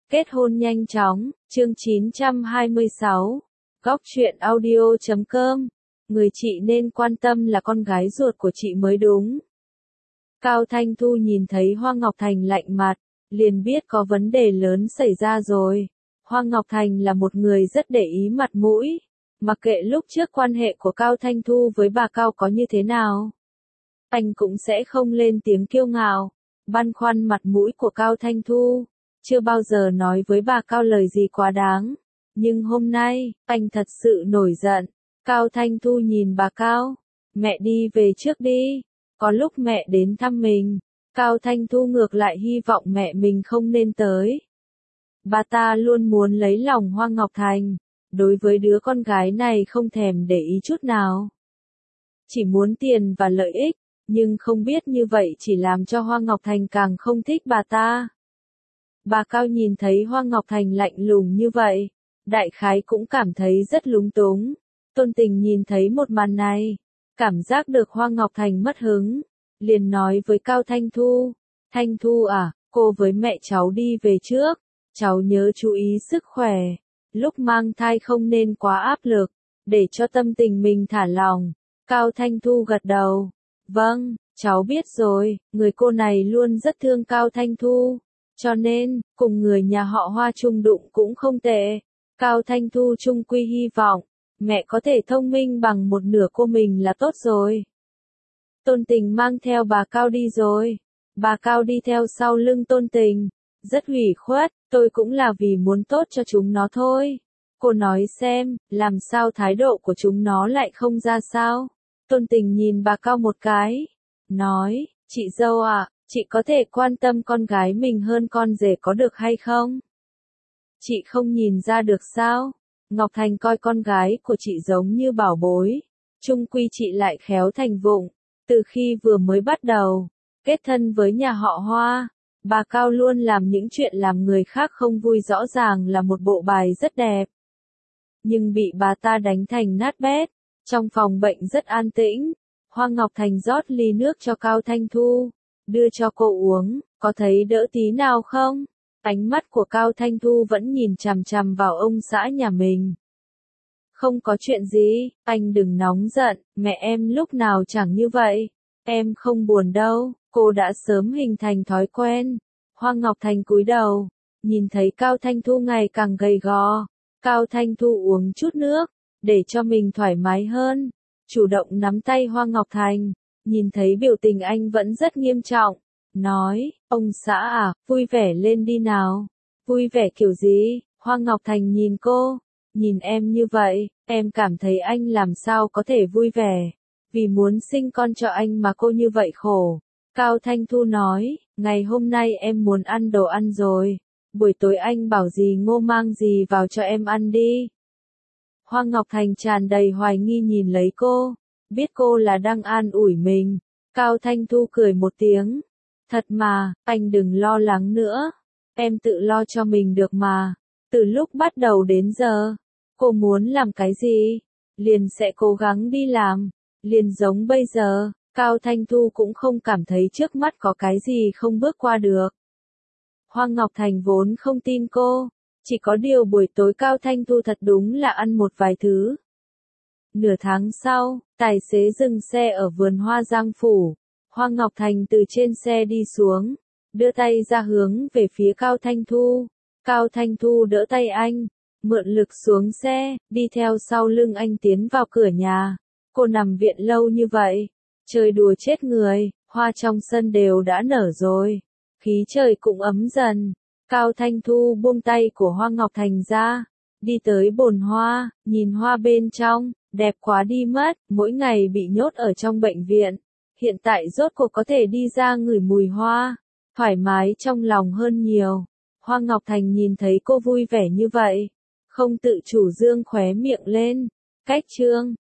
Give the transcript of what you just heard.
Kết hôn nhanh chóng, chương 926. Góc truyện audio.com. Người chị nên quan tâm là con gái ruột của chị mới đúng. Cao Thanh Thu nhìn thấy Hoa Ngọc Thành lạnh mặt, liền biết có vấn đề lớn xảy ra rồi. Hoa Ngọc Thành là một người rất để ý mặt mũi, mặc kệ lúc trước quan hệ của Cao Thanh Thu với bà Cao có như thế nào, anh cũng sẽ không lên tiếng kiêu ngạo, băn khoăn mặt mũi của Cao Thanh Thu. Chưa bao giờ nói với bà Cao lời gì quá đáng, nhưng hôm nay, anh thật sự nổi giận. Cao Thanh Thu nhìn bà Cao, mẹ đi về trước đi, có lúc mẹ đến thăm mình. Cao Thanh Thu ngược lại hy vọng mẹ mình không nên tới. Bà ta luôn muốn lấy lòng Hoa Ngọc Thành, đối với đứa con gái này không thèm để ý chút nào. Chỉ muốn tiền và lợi ích, nhưng không biết như vậy chỉ làm cho Hoa Ngọc Thành càng không thích bà ta. Bà Cao nhìn thấy Hoa Ngọc Thành lạnh lùng như vậy, đại khái cũng cảm thấy rất lúng túng. Tôn Tình nhìn thấy một màn này, cảm giác được Hoa Ngọc Thành mất hứng, liền nói với Cao Thanh Thu, Thanh Thu à, cô với mẹ cháu đi về trước, cháu nhớ chú ý sức khỏe, lúc mang thai không nên quá áp lực, để cho tâm tình mình thả lỏng. Cao Thanh Thu gật đầu, vâng, cháu biết rồi, người cô này luôn rất thương Cao Thanh Thu. Cho nên, cùng người nhà họ Hoa chung đụng cũng không tệ. Cao Thanh Thu chung quy hy vọng, mẹ có thể thông minh bằng một nửa cô mình là tốt rồi. Tôn Tình mang theo bà Cao đi rồi. Bà Cao đi theo sau lưng Tôn Tình. Rất ủy khuất, tôi cũng là vì muốn tốt cho chúng nó thôi. Cô nói xem, làm sao thái độ của chúng nó lại không ra sao? Tôn Tình nhìn bà Cao một cái. Nói, chị dâu ạ. Chị có thể quan tâm con gái mình hơn con rể có được hay không? Chị không nhìn ra được sao? Ngọc Thành coi con gái của chị giống như bảo bối. Chung quy chị lại khéo thành vụng. Từ khi vừa mới bắt đầu, kết thân với nhà họ Hoa, bà Cao luôn làm những chuyện làm người khác không vui, rõ ràng là một bộ bài rất đẹp. Nhưng bị bà ta đánh thành nát bét. Trong phòng bệnh rất an tĩnh, Hoa Ngọc Thành rót ly nước cho Cao Thanh Thu, đưa cho cô uống, có thấy đỡ tí nào không? Ánh mắt của Cao Thanh Thu vẫn nhìn chằm chằm vào ông xã nhà mình. Không có chuyện gì, anh đừng nóng giận, mẹ em lúc nào chẳng như vậy. Em không buồn đâu, cô đã sớm hình thành thói quen. Hoa Ngọc Thành cúi đầu, nhìn thấy Cao Thanh Thu ngày càng gầy gò. Cao Thanh Thu uống chút nước, để cho mình thoải mái hơn. Chủ động nắm tay Hoa Ngọc Thành. Nhìn thấy biểu tình anh vẫn rất nghiêm trọng, nói, ông xã à, vui vẻ lên đi nào. Vui vẻ kiểu gì? Hoa Ngọc Thành nhìn cô, nhìn em như vậy, em cảm thấy anh làm sao có thể vui vẻ, vì muốn sinh con cho anh mà cô như vậy khổ. Cao Thanh Thu nói, ngày hôm nay em muốn ăn đồ ăn rồi, buổi tối anh bảo gì Ngô mang gì vào cho em ăn đi. Hoa Ngọc Thành tràn đầy hoài nghi nhìn lấy cô. Biết cô là đang an ủi mình, Cao Thanh Thu cười một tiếng. Thật mà, anh đừng lo lắng nữa, em tự lo cho mình được mà. Từ lúc bắt đầu đến giờ, cô muốn làm cái gì, liền sẽ cố gắng đi làm. Liền giống bây giờ, Cao Thanh Thu cũng không cảm thấy trước mắt có cái gì không bước qua được. Hoa Ngọc Thành vốn không tin cô, chỉ có điều buổi tối Cao Thanh Thu thật đúng là ăn một vài thứ. Nửa tháng sau, tài xế dừng xe ở vườn hoa Giang Phủ. Hoa Ngọc Thành từ trên xe đi xuống, đưa tay ra hướng về phía Cao Thanh Thu. Cao Thanh Thu đỡ tay anh, mượn lực xuống xe, đi theo sau lưng anh tiến vào cửa nhà. Cô nằm viện lâu như vậy, chơi đùa chết người, hoa trong sân đều đã nở rồi. Khí trời cũng ấm dần. Cao Thanh Thu buông tay của Hoa Ngọc Thành ra, đi tới bồn hoa, nhìn hoa bên trong. Đẹp quá đi mất, mỗi ngày bị nhốt ở trong bệnh viện. Hiện tại rốt cuộc có thể đi ra ngửi mùi hoa, thoải mái trong lòng hơn nhiều. Hoa Ngọc Thành nhìn thấy cô vui vẻ như vậy, không tự chủ dương khóe miệng lên. Cách chương